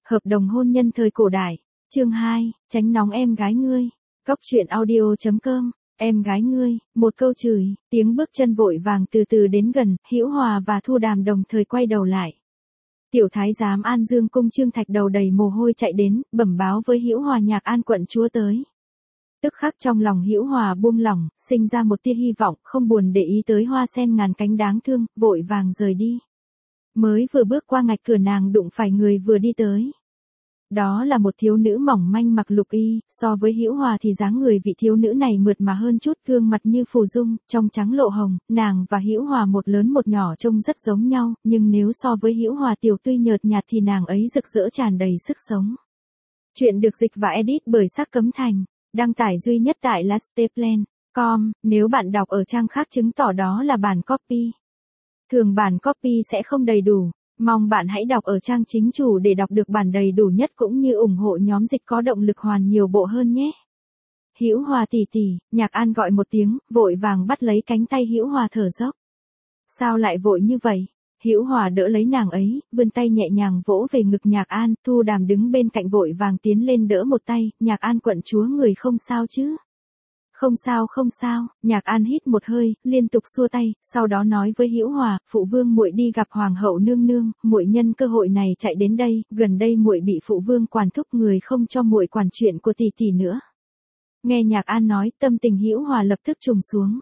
Hợp đồng hôn nhân thời cổ đại. Chương 2, tránh nóng em gái ngươi. Góc truyện audio.com. Em gái ngươi, một câu chửi, tiếng bước chân vội vàng từ từ đến gần, Hữu Hòa và Thu Đàm đồng thời quay đầu lại. Tiểu thái giám An Dương cung Trương Thạch đầu đầy mồ hôi chạy đến, bẩm báo với Hữu Hòa Nhạc An quận chúa tới. Tức khắc trong lòng Hữu Hòa buông lỏng, sinh ra một tia hy vọng, không buồn để ý tới hoa sen ngàn cánh đáng thương, vội vàng rời đi. Mới vừa bước qua ngạch cửa nàng đụng phải người vừa đi tới. Đó là một thiếu nữ mỏng manh mặc lục y, so với Hữu Hòa thì dáng người vị thiếu nữ này mượt mà hơn chút, gương mặt như phù dung, trong trắng lộ hồng, nàng và Hữu Hòa một lớn một nhỏ trông rất giống nhau, nhưng nếu so với Hữu Hòa tiểu tuy nhợt nhạt thì nàng ấy rực rỡ tràn đầy sức sống. Chuyện được dịch và edit bởi Sắc Cấm Thành, đăng tải duy nhất tại lasteplan.com, nếu bạn đọc ở trang khác chứng tỏ đó là bản copy. Thường bản copy sẽ không đầy đủ. Mong bạn hãy đọc ở trang chính chủ để đọc được bản đầy đủ nhất cũng như ủng hộ nhóm dịch có động lực hoàn nhiều bộ hơn nhé. Hữu Hòa tỷ tỷ, Nhạc An gọi một tiếng, vội vàng bắt lấy cánh tay Hữu Hòa thở dốc. Sao lại vội như vậy? Hữu Hòa đỡ lấy nàng ấy, vươn tay nhẹ nhàng vỗ về ngực Nhạc An, Thu Đàm đứng bên cạnh vội vàng tiến lên đỡ một tay, Nhạc An quận chúa người không sao chứ? Không sao, Nhạc An hít một hơi, liên tục xua tay, sau đó nói với Hữu Hòa, phụ vương muội đi gặp hoàng hậu nương nương, muội nhân cơ hội này chạy đến đây, gần đây muội bị phụ vương quản thúc người không cho muội quản chuyện của tỷ tỷ nữa. Nghe Nhạc An nói, tâm tình Hữu Hòa lập tức trùng xuống.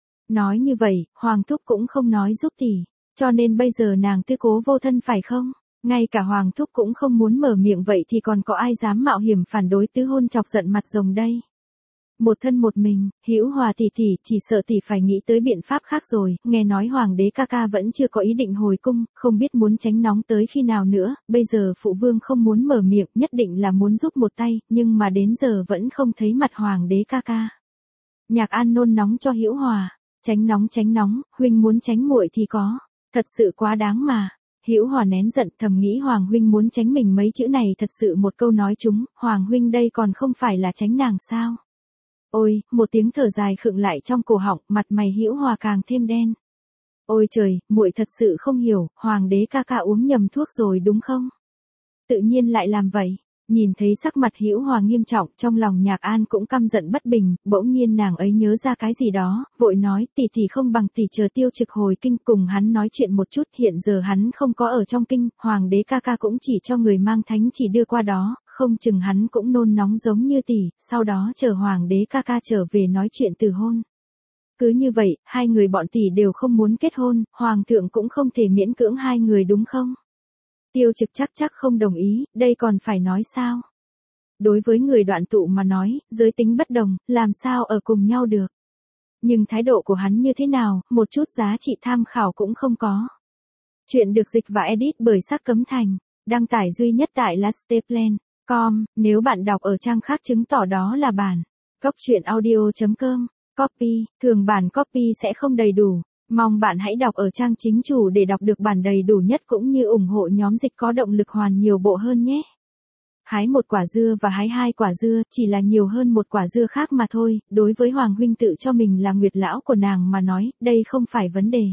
Nói như vậy, hoàng thúc cũng không nói giúp tỷ, cho nên bây giờ nàng tư cố vô thân phải không? Ngay cả hoàng thúc cũng không muốn mở miệng vậy thì còn có ai dám mạo hiểm phản đối tứ hôn chọc giận mặt rồng đây? Một thân một mình, Hữu Hòa tỷ tỷ, chỉ sợ tỷ phải nghĩ tới biện pháp khác rồi, nghe nói hoàng đế ca ca vẫn chưa có ý định hồi cung, không biết muốn tránh nóng tới khi nào nữa, bây giờ phụ vương không muốn mở miệng, nhất định là muốn giúp một tay, nhưng mà đến giờ vẫn không thấy mặt hoàng đế ca ca. Nhạc An nôn nóng cho Hữu Hòa, tránh nóng, huynh muốn tránh muội thì có, thật sự quá đáng mà. Hữu Hòa nén giận thầm nghĩ hoàng huynh muốn tránh mình mấy chữ này thật sự một câu nói trúng, hoàng huynh đây còn không phải là tránh nàng sao? Ôi, một tiếng thở dài khựng lại trong cổ họng, mặt mày Hữu Hòa càng thêm đen. Ôi trời, muội thật sự không hiểu, hoàng đế ca ca uống nhầm thuốc rồi đúng không? Tự nhiên lại làm vậy. Nhìn thấy sắc mặt Hữu Hòa nghiêm trọng, trong lòng Nhạc An cũng căm giận bất bình, bỗng nhiên nàng ấy nhớ ra cái gì đó, vội nói, tỷ tỷ không bằng tỷ chờ Tiêu Trực hồi kinh cùng hắn nói chuyện một chút, hiện giờ hắn không có ở trong kinh, hoàng đế ca ca cũng chỉ cho người mang thánh chỉ đưa qua đó, không chừng hắn cũng nôn nóng giống như tỷ, sau đó chờ hoàng đế ca ca trở về nói chuyện từ hôn. Cứ như vậy, hai người bọn tỷ đều không muốn kết hôn, hoàng thượng cũng không thể miễn cưỡng hai người đúng không? Tiêu Trực chắc không đồng ý, đây còn phải nói sao? Đối với người đoạn tụ mà nói, giới tính bất đồng, làm sao ở cùng nhau được? Nhưng thái độ của hắn như thế nào, một chút giá trị tham khảo cũng không có. Chuyện được dịch và edit bởi Sắc Cấm Thành, đăng tải duy nhất tại lasteplan.com, nếu bạn đọc ở trang khác chứng tỏ đó là bản. Góc truyện audio.com, copy, thường bản copy sẽ không đầy đủ. Mong bạn hãy đọc ở trang chính chủ để đọc được bản đầy đủ nhất cũng như ủng hộ nhóm dịch có động lực hoàn nhiều bộ hơn nhé. Hái một quả dưa và hái hai quả dưa, chỉ là nhiều hơn một quả dưa khác mà thôi, đối với hoàng huynh tự cho mình là nguyệt lão của nàng mà nói, đây không phải vấn đề.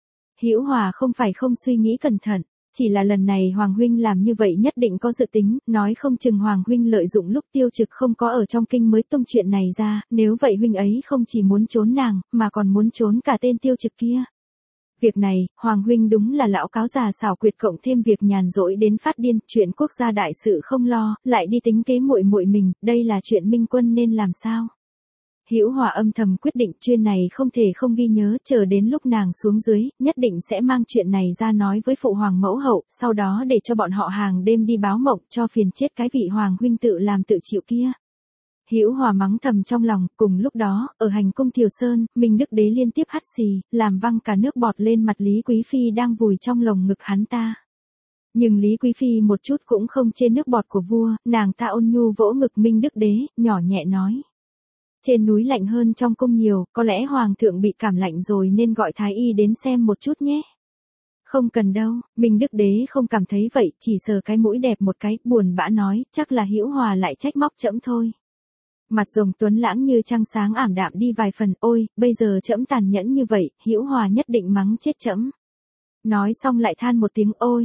Hữu Hòa không phải không suy nghĩ cẩn thận, chỉ là lần này hoàng huynh làm như vậy nhất định có dự tính, nói không chừng hoàng huynh lợi dụng lúc Tiêu Trực không có ở trong kinh mới tung chuyện này ra, nếu vậy huynh ấy không chỉ muốn trốn nàng, mà còn muốn trốn cả tên Tiêu Trực kia. Việc này, hoàng huynh đúng là lão cáo già xảo quyệt cộng thêm việc nhàn rỗi đến phát điên, chuyện quốc gia đại sự không lo, lại đi tính kế muội mình, đây là chuyện Minh Quân nên làm sao? Hữu Hòa âm thầm quyết định chuyện này không thể không ghi nhớ, chờ đến lúc nàng xuống dưới, nhất định sẽ mang chuyện này ra nói với phụ hoàng mẫu hậu, sau đó để cho bọn họ hàng đêm đi báo mộng cho phiền chết cái vị hoàng huynh tự làm tự chịu kia. Hữu Hòa mắng thầm trong lòng, cùng lúc đó, ở hành cung Thiều Sơn, Minh Đức Đế liên tiếp hắt xì, làm văng cả nước bọt lên mặt Lý Quý Phi đang vùi trong lồng ngực hắn ta. Nhưng Lý Quý Phi một chút cũng không chê nước bọt của vua, nàng ta ôn nhu vỗ ngực Minh Đức Đế, nhỏ nhẹ nói. Trên núi lạnh hơn trong cung nhiều, có lẽ hoàng thượng bị cảm lạnh rồi nên gọi thái y đến xem một chút nhé. Không cần đâu, Minh Đức Đế không cảm thấy vậy, chỉ sờ cái mũi đẹp một cái, buồn bã nói, chắc là Hữu Hòa lại trách móc trẫm thôi. Mặt rồng tuấn lãng như trăng sáng ảm đạm đi vài phần, ôi, bây giờ trẫm tàn nhẫn như vậy, Hữu Hòa nhất định mắng chết trẫm. Nói xong lại than một tiếng ôi,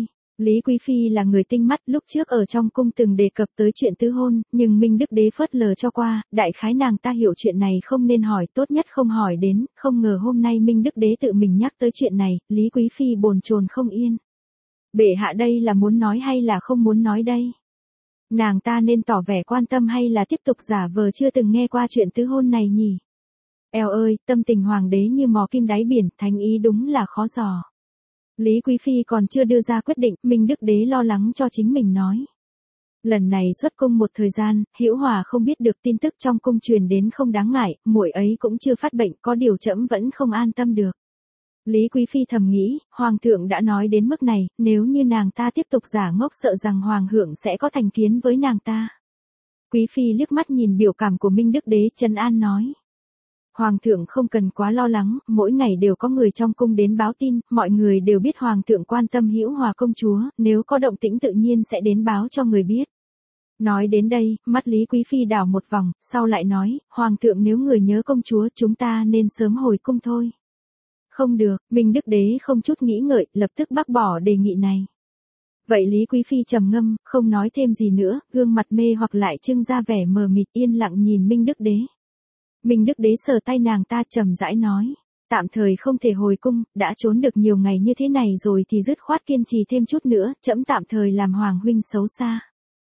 Lý Quý Phi là người tinh mắt, lúc trước ở trong cung từng đề cập tới chuyện tứ hôn, nhưng Minh Đức Đế phớt lờ cho qua, đại khái nàng ta hiểu chuyện này không nên hỏi, tốt nhất không hỏi đến, không ngờ hôm nay Minh Đức Đế tự mình nhắc tới chuyện này, Lý Quý Phi bồn chồn không yên. Bệ hạ đây là muốn nói hay là không muốn nói đây? Nàng ta nên tỏ vẻ quan tâm hay là tiếp tục giả vờ chưa từng nghe qua chuyện tứ hôn này nhỉ? Eo ơi, tâm tình hoàng đế như mò kim đáy biển, thánh ý đúng là khó dò. Lý Quý Phi còn chưa đưa ra quyết định, Minh Đức Đế lo lắng cho chính mình nói. Lần này xuất cung một thời gian, Hữu Hòa không biết được tin tức trong cung truyền đến không đáng ngại, muội ấy cũng chưa phát bệnh, có điều trẫm vẫn không an tâm được. Lý Quý Phi thầm nghĩ, Hoàng thượng đã nói đến mức này, nếu như nàng ta tiếp tục giả ngốc sợ rằng Hoàng thượng sẽ có thành kiến với nàng ta. Quý Phi liếc mắt nhìn biểu cảm của Minh Đức Đế, trấn an nói. Hoàng thượng không cần quá lo lắng, mỗi ngày đều có người trong cung đến báo tin, mọi người đều biết Hoàng thượng quan tâm Hữu Hòa công chúa, nếu có động tĩnh tự nhiên sẽ đến báo cho người biết. Nói đến đây, mắt Lý Quý Phi đảo một vòng, sau lại nói, Hoàng thượng nếu người nhớ công chúa chúng ta nên sớm hồi cung thôi. Không được, Minh Đức Đế không chút nghĩ ngợi, lập tức bác bỏ đề nghị này. Vậy Lý Quý Phi trầm ngâm, không nói thêm gì nữa, gương mặt mê hoặc lại trưng ra vẻ mờ mịt yên lặng nhìn Minh Đức Đế. Minh Đức Đế sờ tay nàng ta trầm rãi nói, tạm thời không thể hồi cung, đã trốn được nhiều ngày như thế này rồi thì dứt khoát kiên trì thêm chút nữa, trẫm tạm thời làm Hoàng huynh xấu xa.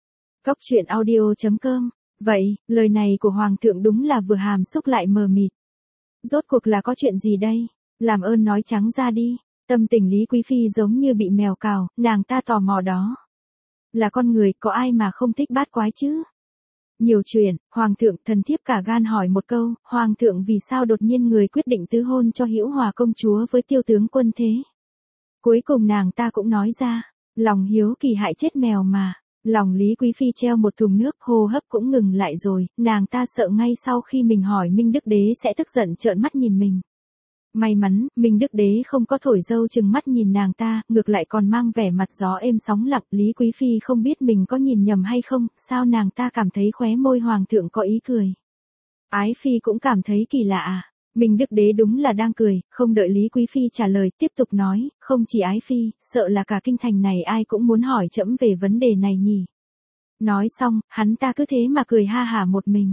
Cóc truyện audio.com. Vậy, lời này của Hoàng thượng đúng là vừa hàm xúc lại mờ mịt. Rốt cuộc là có chuyện gì đây? Làm ơn nói trắng ra đi. Tâm tình Lý Quý Phi giống như bị mèo cào, nàng ta tò mò đó. Là con người, có ai mà không thích bát quái chứ? Nhiều chuyện, Hoàng thượng thần thiếp cả gan hỏi một câu, Hoàng thượng vì sao đột nhiên người quyết định tứ hôn cho Hữu Hòa công chúa với Tiêu tướng quân thế? Cuối cùng nàng ta cũng nói ra, lòng hiếu kỳ hại chết mèo mà. Lòng Lý Quý Phi treo một thùng nước, hô hấp cũng ngừng lại rồi, nàng ta sợ ngay sau khi mình hỏi Minh Đức Đế sẽ tức giận trợn mắt nhìn mình. May mắn, Minh Đức Đế không có thổi dâu chừng mắt nhìn nàng ta, ngược lại còn mang vẻ mặt gió êm sóng lặng. Lý Quý Phi không biết mình có nhìn nhầm hay không, sao nàng ta cảm thấy khóe môi Hoàng thượng có ý cười. Ái Phi cũng cảm thấy kỳ lạ à. Minh Đức Đế đúng là đang cười, không đợi Lý Quý Phi trả lời, tiếp tục nói, không chỉ Ái Phi, sợ là cả kinh thành này ai cũng muốn hỏi trẫm về vấn đề này nhỉ. Nói xong, hắn ta cứ thế mà cười ha hả một mình.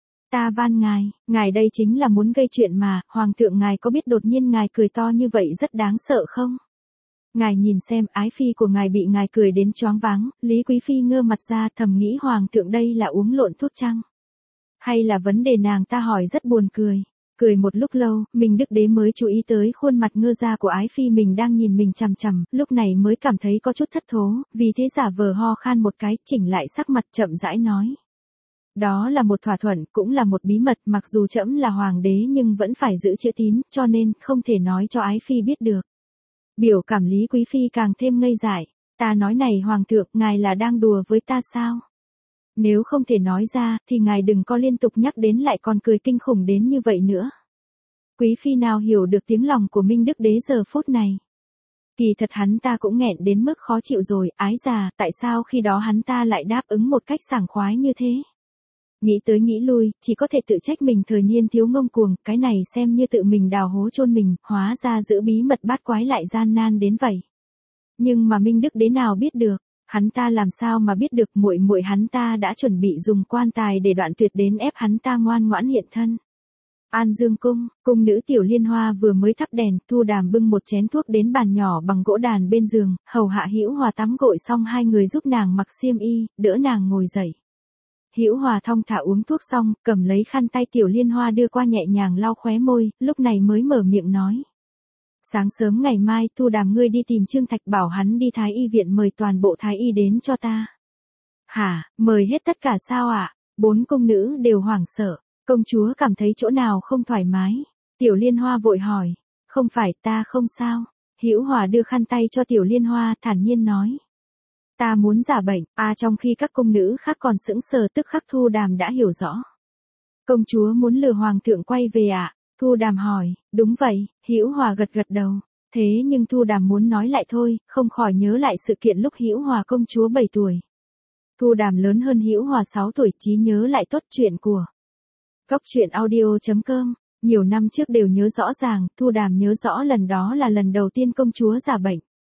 Ta van ngài đây chính là muốn gây chuyện mà, Hoàng thượng ngài có biết đột nhiên ngài cười to như vậy rất đáng sợ không? Ngài nhìn xem, Ái Phi của ngài bị ngài cười đến choáng váng, Lý Quý Phi ngơ mặt ra thầm nghĩ Hoàng thượng đây là uống lộn thuốc chăng? Hay là vấn đề nàng ta hỏi rất buồn cười? Cười một lúc lâu, Minh Đức Đế mới chú ý tới khuôn mặt ngơ ra của Ái Phi mình đang nhìn mình chằm chằm, lúc này mới cảm thấy có chút thất thố, vì thế giả vờ ho khan một cái, chỉnh lại sắc mặt chậm rãi nói. Đó là một thỏa thuận, cũng là một bí mật, mặc dù trẫm là hoàng đế nhưng vẫn phải giữ chữ tín, cho nên không thể nói cho Ái Phi biết được. Biểu cảm Lý Quý Phi càng thêm ngây dại, ta nói này Hoàng thượng, ngài là đang đùa với ta sao? Nếu không thể nói ra, thì ngài đừng có liên tục nhắc đến lại còn cười kinh khủng đến như vậy nữa. Quý Phi nào hiểu được tiếng lòng của Minh Đức Đế giờ phút này. Kỳ thật hắn ta cũng nghẹn đến mức khó chịu rồi, ái già, tại sao khi đó hắn ta lại đáp ứng một cách sảng khoái như thế? Nghĩ tới nghĩ lui, chỉ có thể tự trách mình thời niên thiếu ngông cuồng, cái này xem như tự mình đào hố chôn mình, hóa ra giữ bí mật bát quái lại gian nan đến vậy. Nhưng mà Minh Đức Đế nào biết được, hắn ta làm sao mà biết được muội muội hắn ta đã chuẩn bị dùng quan tài để đoạn tuyệt đến ép hắn ta ngoan ngoãn hiện thân. An Dương cung, cung nữ Tiểu Liên Hoa vừa mới thắp đèn, Thu Đàm bưng một chén thuốc đến bàn nhỏ bằng gỗ đàn bên giường, hầu hạ Hữu Hòa tắm gội xong hai người giúp nàng mặc xiêm y, đỡ nàng ngồi dậy. Hữu Hòa thong thả uống thuốc xong, cầm lấy khăn tay Tiểu Liên Hoa đưa qua nhẹ nhàng lau khóe môi, lúc này mới mở miệng nói. Sáng sớm ngày mai, Thu Đàm ngươi đi tìm Trương Thạch bảo hắn đi Thái Y viện mời toàn bộ Thái Y đến cho ta. Hả, mời hết tất cả sao ạ? Bốn cung nữ đều hoảng sợ, công chúa cảm thấy chỗ nào không thoải mái. Tiểu Liên Hoa vội hỏi, không phải ta không sao. Hữu Hòa đưa khăn tay cho Tiểu Liên Hoa thản nhiên nói. Ta muốn giả bệnh, trong khi các cung nữ khác còn sững sờ tức khắc Thu Đàm đã hiểu rõ. Công chúa muốn lừa hoàng thượng quay về ạ? Thu Đàm hỏi, đúng vậy, Hữu Hòa gật gật đầu. Thế nhưng Thu Đàm muốn nói lại thôi, không khỏi nhớ lại sự kiện lúc Hữu Hòa công chúa 7 tuổi. Thu Đàm lớn hơn Hữu Hòa 6 tuổi, trí nhớ lại tốt chuyện của. Cóc truyện audio.com, nhiều năm trước đều nhớ rõ ràng, Thu Đàm nhớ rõ lần đó là lần đầu tiên công chúa giả bệnh.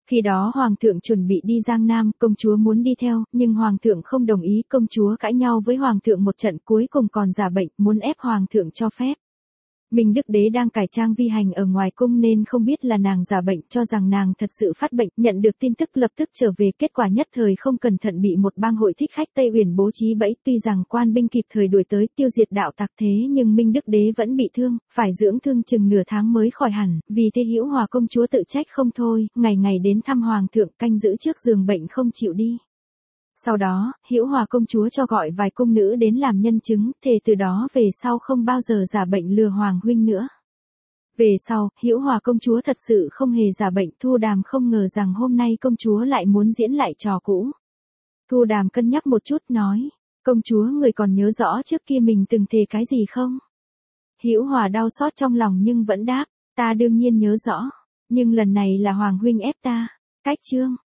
Khi đó hoàng thượng chuẩn bị đi Giang Nam, công chúa muốn đi theo, nhưng hoàng thượng không đồng ý, công chúa cãi nhau với hoàng thượng một trận, cuối cùng còn giả bệnh, muốn ép hoàng thượng cho phép. Minh Đức Đế đang cải trang vi hành ở ngoài cung nên không biết là nàng giả bệnh, cho rằng nàng thật sự phát bệnh, nhận được tin tức lập tức trở về, kết quả nhất thời không cẩn thận bị một bang hội thích khách Tây Uyển bố trí bẫy, tuy rằng quan binh kịp thời đuổi tới tiêu diệt đạo tặc thế nhưng Minh Đức Đế vẫn bị thương, phải dưỡng thương chừng nửa tháng mới khỏi hẳn, vì thế Hữu Hòa công chúa tự trách không thôi, ngày ngày đến thăm hoàng thượng, canh giữ trước giường bệnh không chịu đi. Sau đó, Hữu Hòa công chúa cho gọi vài cung nữ đến làm nhân chứng, thề từ đó về sau không bao giờ giả bệnh lừa hoàng huynh nữa. Về sau, Hữu Hòa công chúa thật sự không hề giả bệnh, Thu Đàm không ngờ rằng hôm nay công chúa lại muốn diễn lại trò cũ. Thu Đàm cân nhắc một chút nói, công chúa người còn nhớ rõ trước kia mình từng thề cái gì không? Hữu Hòa đau xót trong lòng nhưng vẫn đáp, ta đương nhiên nhớ rõ, nhưng lần này là hoàng huynh ép ta. Cách chương